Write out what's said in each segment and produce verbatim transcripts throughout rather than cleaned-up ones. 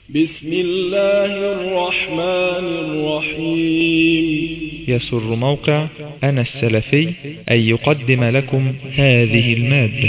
بسم الله الرحمن الرحيم. يسر موقع أنا السلفي أن يقدم لكم هذه المادة.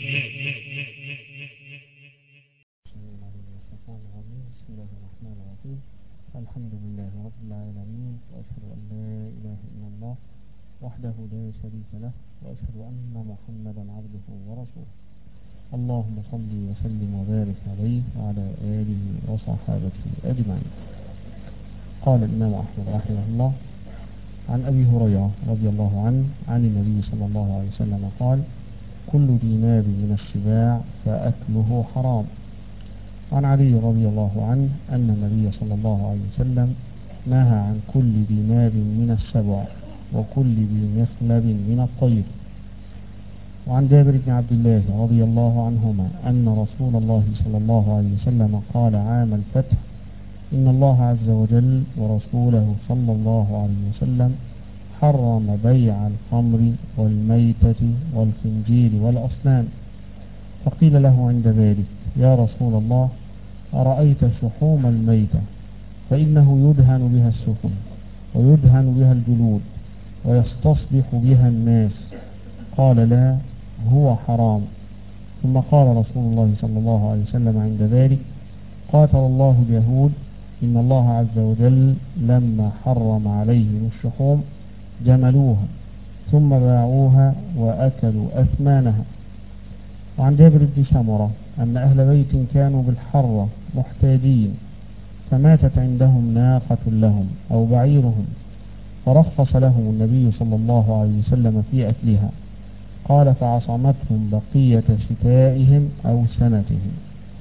الحمد لله رب العالمين، وأشهد أن لا إله إلا الله وحده لا شريك له، وأشهد أن محمدا عبده ورسوله. اللهم صل وسلم وبارك عليه وعلى آله وصحابته أجمعين. قال الإمام أحمد رحمه الله عن أبي هريرة رضي الله عنه عن النبي صلى الله عليه وسلم قال: كل ذي ناب من السباع فأكله حرام. عن علي رضي الله عنه أن النبي صلى الله عليه وسلم نهى عن كل ذي ناب من السبع وكل ذي مخلب من الطير. وعن جابر بن عبد الله رضي الله عنهما أن رسول الله صلى الله عليه وسلم قال عام الفتح: إن الله عز وجل ورسوله صلى الله عليه وسلم حرم بيع الخمر والميتة والخنزير والأصنام. فقيل له عند ذلك: يا رسول الله، أرأيت شحوم الميتة فإنه يدهن بها السفن ويدهن بها الجلود ويستصبح بها الناس. قال: لا، هو حرام. ثم قال رسول الله صلى الله عليه وسلم عند ذلك: قاتل الله اليهود، إن الله عز وجل لما حرم عليهم الشحوم جملوها ثم باعوها وأكلوا أثمانها. وعن جابر بن سمرة أن أهل بيت كانوا بالحرة محتاجين، فماتت عندهم ناقة لهم أو بعيرهم، فرخص لهم النبي صلى الله عليه وسلم في أكلها. قال: فعصمتهم بقية شتائهم أو سنتهم.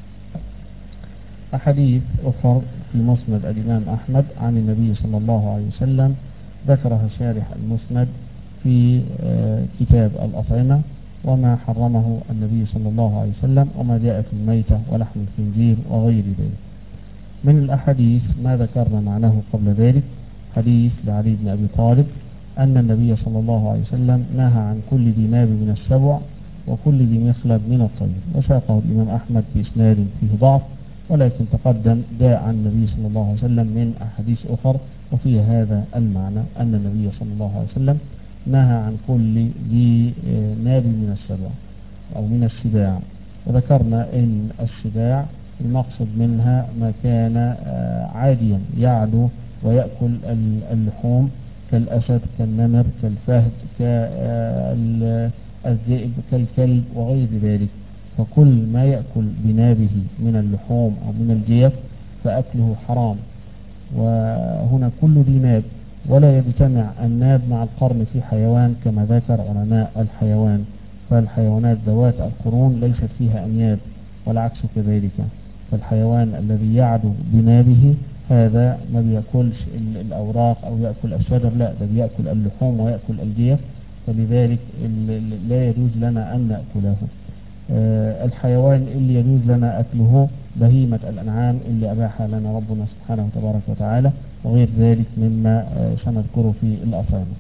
أحاديث أخر في مسند الإمام أحمد عن النبي صلى الله عليه وسلم ذكرها شارح المسند في كتاب الأطعمة وما حرمه النبي صلى الله عليه وسلم وما جاء في الميتة ولحم الخنزير وغير ذلك. من الأحاديث ما ذكرنا معناه قبل ذلك، حديث لعلي بن أبي طالب أن النبي صلى الله عليه وسلم نهى عن كل ذي ناب من السبع وكل ذي مخلب من الطير، وساقه الإمام أحمد بإسناد فيه ضعف، ولكن تقدم جاء عن النبي صلى الله عليه وسلم من أحاديث أخر وفي هذا المعنى أن النبي صلى الله عليه وسلم نهى عن كل ذي ناب من السبع أو من السباع. وذكرنا أن السباع المقصد منها ما كان عاديا يعدو ويأكل اللحوم كالأسد كالنمر كالفهد كالذئب كالكلب وغير ذلك، فكل ما يأكل بنابه من اللحوم أو من الجيف فأكله حرام. وهنا كل ذي ناب، ولا يجتمع الناب مع القرن في حيوان كما ذكر علماء الحيوان، فالحيوانات ذوات القرون ليست فيها أنياب والعكس كذلك، فالحيوان الذي يعدو بنابه هذا ما بيأكلش الأوراق أو يأكل الشجر، لا، ده بيأكل اللحوم ويأكل الجيف، فلذلك لا يجوز لنا أن نأكله. أه الحيوان اللي يجوز لنا أكله بهيمة الأنعام اللي أباحها لنا ربنا سبحانه وتبارك وتعالى، وغير ذلك مما أه سنذكره في الأطعمة.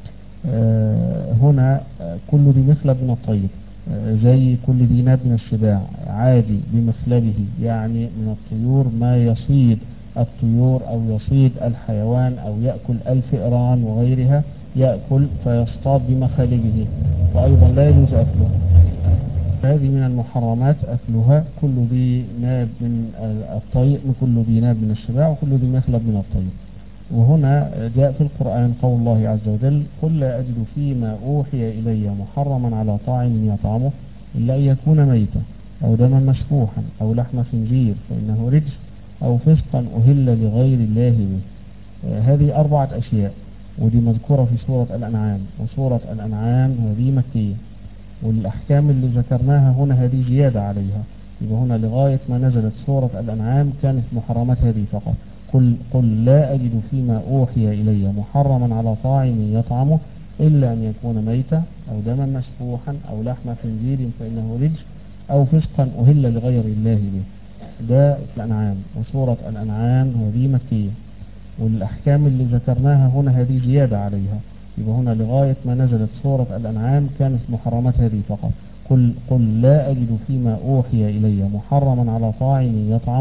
أه هنا أه كل ذي مخلب من الطير، أه زي كل ذي ناب من السباع عادي بمخلبه، يعني من الطيور ما يصيد الطيور أو يصيد الحيوان أو يأكل الفئران وغيرها، يأكل فيصطاد بمخالبه، وأيضا لا يجوز أكله. هذه من المحرمات أكلها كل ذي ناب من الطير، كل ذي ناب من السباع وكل ذي مخلب من الطير. وهنا جاء في القرآن قول الله عز وجل: قل لا أجد فيما أوحي إلي محرما على طاعم يطعمه إلا أن يكون ميتا أو دما مسفوحا أو لحم خنزير فإنه رجس أو فسقا أهل لغير الله به. آه هذه أربعة أشياء، ودي مذكورة في سورة الأنعام، وسورة الأنعام هذه مكية، والأحكام اللي ذكرناها هنا هذه زيادة عليها، يبقى هنا لغاية ما نزلت سورة الأنعام كانت محرمات هذه فقط. قل, قل لا أجد فيما أوحي إلي محرما على طاعم يطعمه إلا أن يكون ميتا أو دما مسفوحا أو لحم خنزير فإنه رجس أو فسقا أهل لغير الله به. ده في الأنعام، وسورة الأنعام هذه مكية، والأحكام اللي ذكرناها هنا هذه زيادة عليها، يبقى هنا لغاية ما نزلت سورة الأنعام كانت محرمات هذه فقط. قل, قل لا أجد فيما أوحي إلي محرما على طاعم يطعمه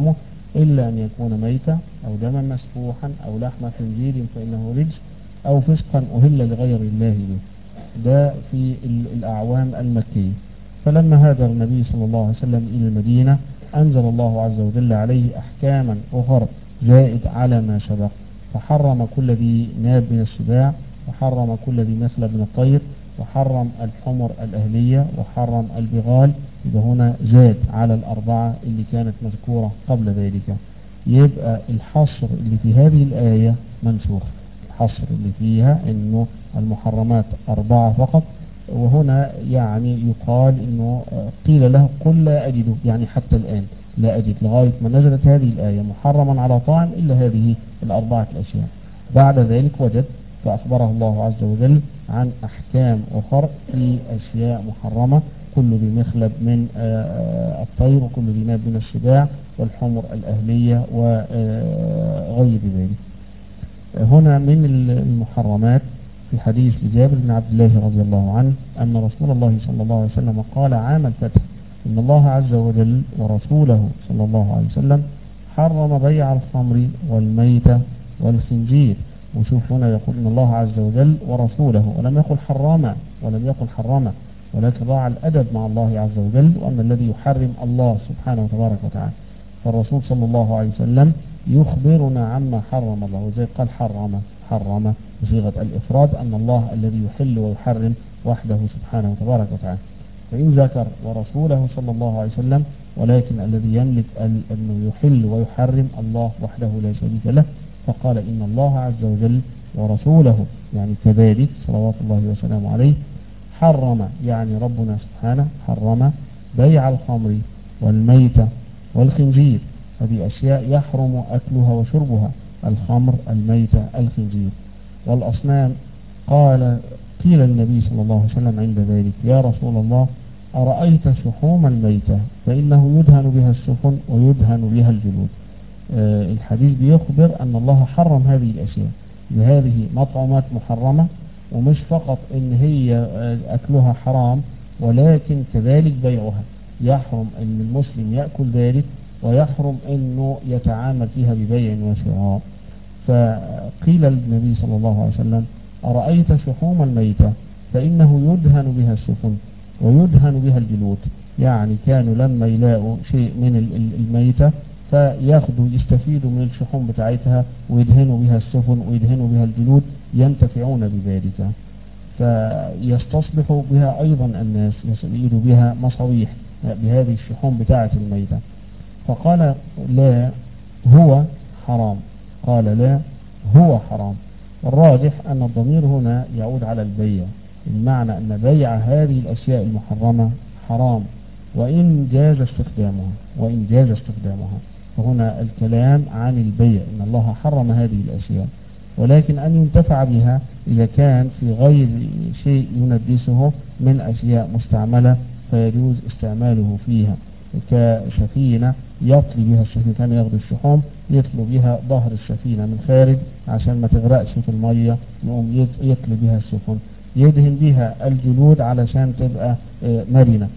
إلا أن يكون ميتة أو دما مسفوحا أو لحم خنزير فإنه رجس أو فسقا أهل لغير الله به. ده في الأعوام المكية. فلما هاجر النبي صلى الله عليه وسلم إلى المدينة أنزل الله عز وجل عليه أحكاما أخرى زائد على ما سبق، فحرم كل ذي ناب من السباع، وحرم كل ذي مثلب من الطير، وحرم الحمر الأهلية، وحرم البغال. يبقى هنا زاد على الأربعة اللي كانت مذكورة قبل ذلك. يبقى الحصر اللي في هذه الآية منسوخ، الحصر اللي فيها إنه المحرمات أربعة فقط، وهنا يعني يقال إنه قيل له قل لا أجد، يعني حتى الآن لا أجد لغاية ما نزلت هذه الآية محرما على طاعم إلا هذه الأربعة الأشياء. بعد ذلك وجد فأخبره الله عز وجل عن أحكام أخرى في أشياء محرمة، كل ذي مخلب من الطير وكل ذي ناب من السباع والحمر الأهلية وغير ذلك. هنا من المحرمات في حديث لجابر بن عبد الله رضي الله عنه أن رسول الله صلى الله عليه وسلم قال عام الفتح إن الله عز وجل ورسوله صلى الله عليه وسلم حرم بيع الخمر والميتة والخنزير. وشوف هنا يقول إن الله عز وجل ورسوله، ولم يقل حرما ولم يقل حرما، ولكن راعى الأدب مع الله عز وجل، وأن الذي يحرم الله سبحانه وتبارك وتعالى. فالرسول صلى الله عليه وسلم يخبرنا عما حرم الله، وزي قال حرم حرم بصيغة الإفراد، أن الله الذي يحل ويحرم وحده سبحانه وتبارك وتعالى. فإن ذكر ورسوله صلى الله عليه وسلم، ولكن الذي يملك أنه يحل ويحرم الله وحده لا شريك له، فقال إن الله عز وجل ورسوله يعني كذلك صلوات الله وسلامه عليه حرم، يعني ربنا سبحانه حرم بيع الخمر والميتة والخنزير. هذه أشياء يحرم أكلها وشربها، الخمر الميتة الخنزير. والأصنام قال قيل النبي صلى الله عليه وسلم عند ذلك يا رسول الله أرأيت شحوم الميتة فإنه يدهن بها السفن ويدهن بها الجلود. آه الحديث بيخبر أن الله حرم هذه الأشياء، بهذه مطعمات محرمة، ومش فقط إن هي أكلها حرام ولكن كذلك بيعها. يحرم أن المسلم يأكل ذلك، ويحرم أنه يتعامل فيها ببيع وشراء. فقيل للنبي صلى الله عليه وسلم أرأيت شحوم الميتة فإنه يدهن بها السفن ويدهن بها الجلود. يعني كانوا لما يلاقوا شيء من الميتة فياخدوا يستفيدوا من الشحوم بتاعتها ويدهنوا بها السفن ويدهنوا بها الجلود، ينتفعون بذلك. فيستصبحوا بها أيضا الناس، يصيروا بها مصابيح بهذه الشحوم بتاعة الميتة. فقال لا هو حرام، قال لا هو حرام. والراجح أن الضمير هنا يعود على البيع، المعنى أن بيع هذه الأشياء المحرمة حرام، وإن جاز استخدامها وإن جاز استخدامها فهنا الكلام عن البيع، إن الله حرم هذه الأشياء. ولكن أن ينتفع بها إذا كان في غير شيء يندسه من أشياء مستعملة فيجوز استعماله فيها، كسفينة يطلي بها السفينة، كان ياخد الشحوم يطلي بها ظهر السفينة من خارج عشان ما تغرقش في المية، يقوم يطلي بها السفن، يدهن بها الجلود علشان تبقى مرنة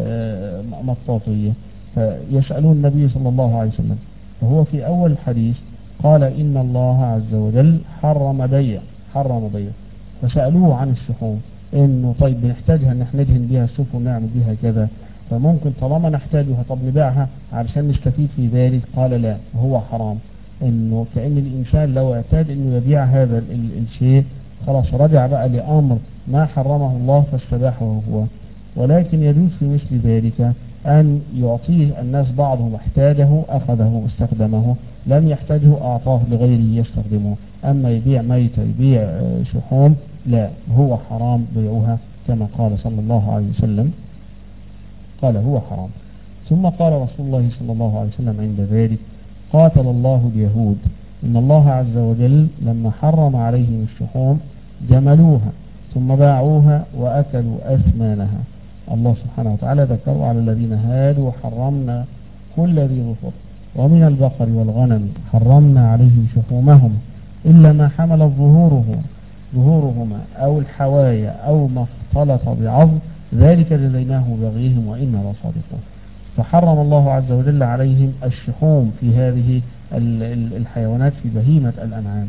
مطاطية. فيسألون النبي صلى الله عليه وسلم، فهو في أول الحديث قال إن الله عز وجل حرم بيع حرم بيع فسألوه عن الشحوم، إنه طيب بنحتاجها إن احنا ندهن بها السفن ونعمل بها كذا، فممكن طالما نحتاجها طب نبيعها علشان نستفيد في ذلك. قال لا هو حرام، إنه كأن الإنسان لو اعتاد إنه يبيع هذا الشيء خلاص رجع بقى لأمر ما حرمه الله فاستباحه هو. ولكن يجوز في مثل ذلك أن يعطيه الناس بعضهم احتاجه أخذه واستخدمه، لم يحتاجه أعطاه لغيره يستخدمه. أما يبيع ميت يبيع شحوم لا هو حرام بيعها كما قال صلى الله عليه وسلم، قال هو حرام. ثم قال رسول الله صلى الله عليه وسلم عند ذلك قاتل الله اليهود إن الله عز وجل لما حرم عليهم الشحوم جملوها ثم باعوها وأكلوا أثمانها. الله سبحانه وتعالى ذكر على الذين هادوا حرمنا كل ذي ظفر ومن البقر والغنم حرمنا عليهم شحومهم إلا ما حملت ظهورهم ظهورهما أو الحوايا أو ما اختلط بعظم ذلك جزيناه بغيهم وإنا لصادقون. فحرم الله عز وجل عليهم الشحوم في هذه الحيوانات في بهيمة الأنعام.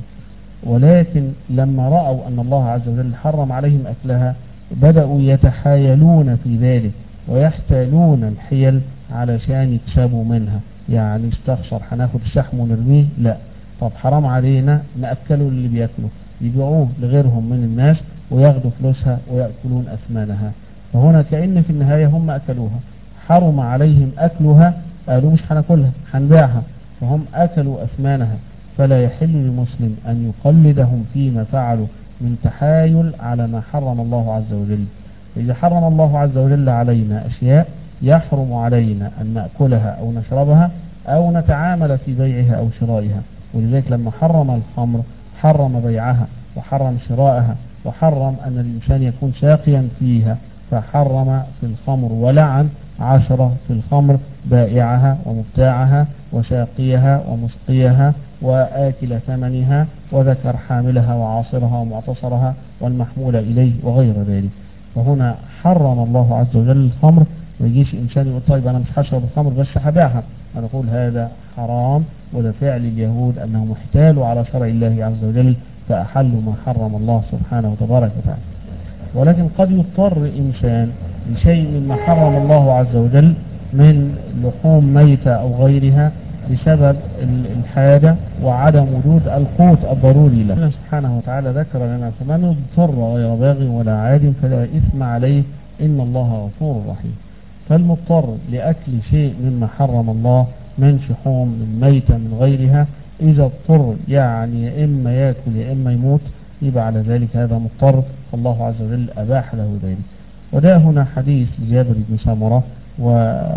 ولكن لما رأوا أن الله عز وجل حرم عليهم أكلها بدأوا يتحايلون في ذلك ويحتالون الحيل علشان يكسبوا منها. يعني استخسر هناخد الشحم ونرميه، لا، طب حرام علينا نأكله اللي بيأكله، يبيعوه لغيرهم من الناس وياخدوا فلوسها ويأكلون أثمانها. فهنا كأن في النهاية هم أكلوها، حرم عليهم أكلها، قالوا مش هناكلها هنبيعها، فهم أكلوا أثمانها. فلا يحل للمسلم أن يقلدهم فيما فعلوا من تحايل على ما حرم الله عز وجل. إذا حرم الله عز وجل علينا أشياء يحرم علينا أن نأكلها أو نشربها أو نتعامل في بيعها أو شرائها. ولذلك لما حرم الخمر حرم بيعها وحرم شراءها وحرم أن الإنسان يكون ساقيا فيها، فحرم في الخمر ولعن عشرة في الخمر: بائعها ومبتاعها وساقيها ومسقيها وآكل ثمنها، وذكر حاملها وعاصرها ومعتصرها والمحمول إليه وغير ذلك. فهنا حرم الله عز وجل الخمر. ما يجيش إنسان يقول طيب أنا مش هشرب الخمر بس هبيعها، نقول هذا حرام، وده فعل اليهود أنهم احتالوا على شرع الله عز وجل فأحلوا ما حرم الله سبحانه وتبارك وتعالى. ولكن قد يضطر إنسان لشيء مما حرم الله عز وجل من لحوم ميتة أو غيرها بسبب الحاجة وعدم وجود القوت الضروري له. الله سبحانه وتعالى ذكر لنا: فمن اضطر غير باغ ولا عاد فلا إثم عليه إن الله غفور رحيم. فالمضطر لأكل شيء مما حرم الله من شحوم من ميتة من غيرها، إذا اضطر يعني يا إما يأكل يا إما يموت، يبقى على ذلك هذا مضطر، فالله عز وجل أباح له ذلك. وده هنا حديث لجابر بن سمرة و...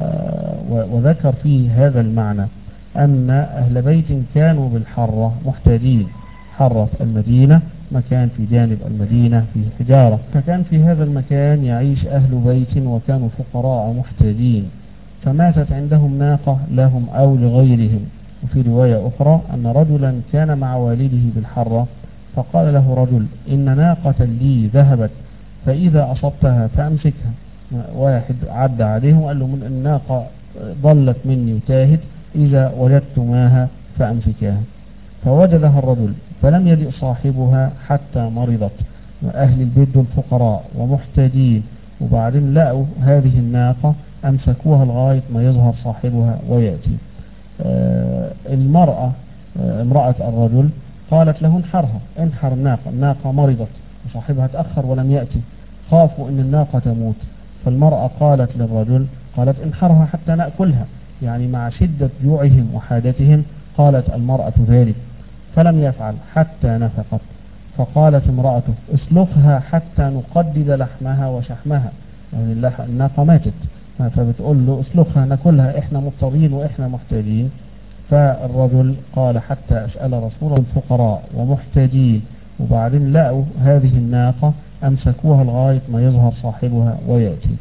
و... وذكر فيه هذا المعنى، أن أهل بيت كانوا بالحرة محتاجين. حرة المدينة مكان في جانب المدينة فيه حجارة، فكان في هذا المكان يعيش أهل بيت وكانوا فقراء محتاجين، فماتت عندهم ناقة لهم أو لغيرهم. وفي رواية أخرى أن رجلا كان مع والده بالحرة، فقال له رجل: إن ناقة لي ذهبت فإذا أصبتها فأمسكها. واحد عدى عليه وقال له: من الناقة ضلت مني وتاهت، إذا وجدتماها فأمسكاها. فوجدها الرجل فلم يجئ صاحبها حتى مرضت. أهل البيت دول فقراء ومحتاجين، وبعدين لقوا هذه الناقة أمسكوها لغاية ما يظهر صاحبها ويأتي. آه المرأة آه امرأة الرجل قالت له: انحرها، انحر الناقة، الناقة مرضت وصاحبها تأخر ولم يأتي، خافوا أن الناقة تموت. فالمرأة قالت للرجل، قالت: انحرها حتى نأكلها، يعني مع شدة جوعهم وحاجتهم قالت المرأة ذلك، فلم يفعل حتى نفقت. فقالت امرأته: اسلخها حتى نقدد لحمها وشحمها، يعني الناقة ماتت، فبتقول له اسلخها ناكلها، احنا مضطرين واحنا محتاجين. فالرجل قال: حتى أسأل رسول الفقراء ومحتاجين، وبعدين لقوا هذه الناقة أمسكوها لغاية ما يظهر صاحبها ويأتي.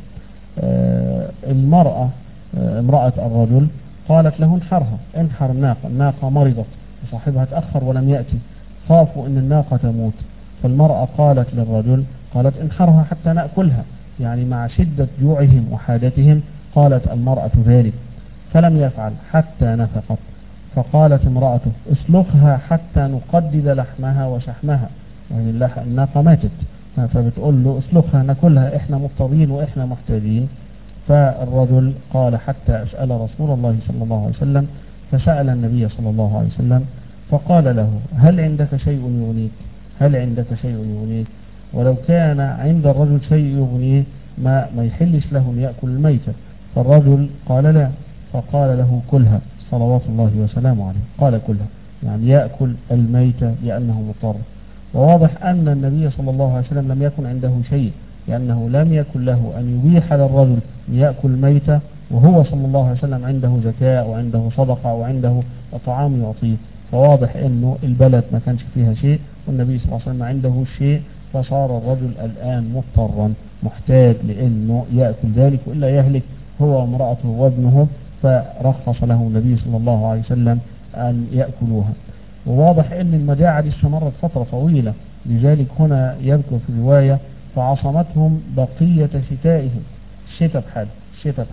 آه المرأة آه امرأة الرجل قالت له: انحرها، انحر الناقة، الناقة مرضت وصاحبها تأخر ولم يأتي، خافوا أن الناقة تموت. فالمرأة قالت للرجل، قالت: انحرها حتى نأكلها، يعني مع شدة جوعهم وحاجتهم قالت المرأة ذلك، فلم يفعل حتى نفقت. فقالت امرأته: اسلخها حتى نقدد لحمها وشحمها، يعني الناقة ماتت، فبتقول له اسلخها ناكلها، احنا مضطرين واحنا محتاجين. فالرجل قال: حتى أسأل رسول الله صلى الله عليه وسلم. فسأل النبي صلى الله عليه وسلم فقال له: هل عندك شيء يغنيك؟ هل عندك شيء يغنيك؟ ولو كان عند الرجل شيء يغنيه ما, ما يحلش له أن يأكل الميتة. فالرجل قال: لا. فقال له: كلها صلوات الله وسلامه عليه. قال: كلها، يعني يأكل الميتة لأنه مضطر. وواضح أن النبي صلى الله عليه وسلم لم يكن عنده شيء، لأنه لم يكن له أن يبيح للرجل أن يأكل ميتة وهو صلى الله عليه وسلم عنده زكاة وعنده صدقة وعنده طعام يعطيه. فواضح أنه البلد ما كانش فيها شيء والنبي صلى الله عليه وسلم عنده شيء، فصار الرجل الآن مضطرا محتاج لأنه يأكل ذلك وإلا يهلك هو وامرأته وابنه، فرخص له النبي صلى الله عليه وسلم أن يأكلوها. وواضح أن المجاعة دي استمرت فترة طويلة، لذلك هنا يذكر في الرواية: فعصمتهم بقية شتائهم، الشتاء بحال الشتاء بحال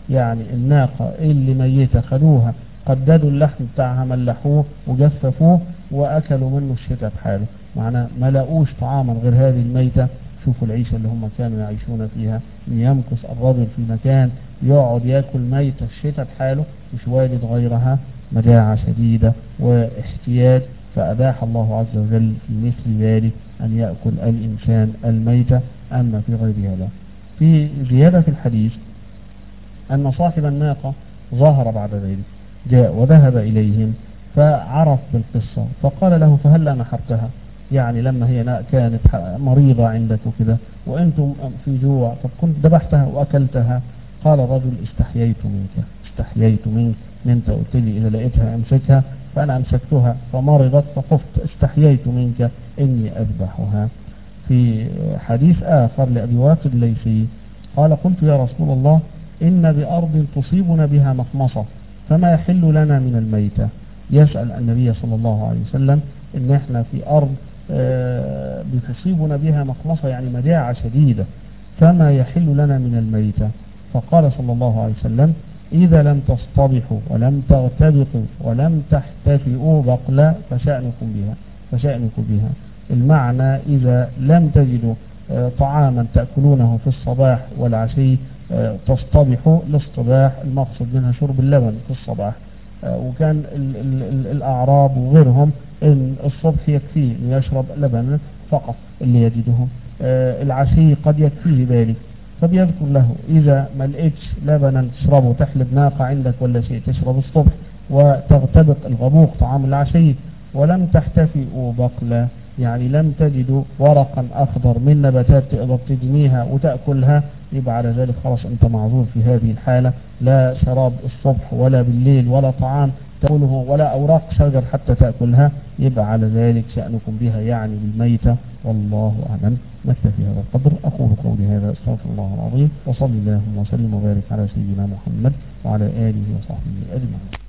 يعني الناقة اللي ميتة خدوها قددوا اللحم بتاعها ملحوه وجففوه وأكلوا منه الشتاء بحاله، معناه ما لقوش طعاما غير هذه الميتة. شوفوا العيشة اللي هم كانوا يعيشون فيها، يمكث الرجل في مكان يقعد يأكل ميتة الشتاء بحاله مش والد غيرها، مجاعة شديدة واحتياج، فأباح الله عز وجل في مثل ذلك أن يأكل الإنسان الميتة، أما في غيرها لا. في زيادة في الحديث أن صاحب الناقة ظهر بعد ذلك، جاء وذهب إليهم فعرف بالقصة فقال له فهل نحرتها؟ يعني لما هي كانت مريضة عندك وكده وأنتم في جوع، طب كنت ذبحتها وأكلتها؟ قال الرجل استحييت منك، استحييت منك، أنت قلت لي إذا لقيتها أمسكها، فأنا أمسكتها فمرضت فخفت، استحييت منك إني أذبحها. في حديث آخر لأبي واقد الليثي قال قلت يا رسول الله إن بأرض تصيبنا بها مخمصة فما يحل لنا من الميتة؟ يسأل النبي صلى الله عليه وسلم إن إحنا في أرض بتصيبنا بها مخمصة يعني مجاعة شديدة، فما يحل لنا من الميتة؟ فقال صلى الله عليه وسلم إذا لم تصطبحوا ولم تغتبطوا ولم تحتفئوا بقلا فشأنكم بها، فشأنكم بها. المعنى إذا لم تجدوا طعاما تأكلونه في الصباح والعشي تصطبحوا، الاصطباح المقصد منها شرب اللبن في الصباح، وكان ال ال ال الأعراب وغيرهم إن الصبح يكفيه أن يشرب لبن فقط اللي يجده، العشي قد يكفيه ذلك، فبيذكر له إذا ما لقيتش لبنا تشربه تحلب ناقة عندك ولا شيء تشرب الصبح وتغتبط الغبوق طعام العشي، ولم تحتفئوا بقلا يعني لم تجدوا ورقا أخضر من نباتات تقدر تجنيها وتأكلها، يبقى على ذلك خلاص أنت معذور في هذه الحالة، لا شراب الصبح ولا بالليل ولا طعام تأكله ولا أوراق شجر حتى تأكلها، يبقى على ذلك شأنكم بها يعني بالميتة. والله أعلم. نكتفي هذا القدر. أقول قولي هذا أستغفر الله العظيم، وصلي اللهم وسلم وبارك على سيدنا محمد وعلى آله وصحبه أجمعين.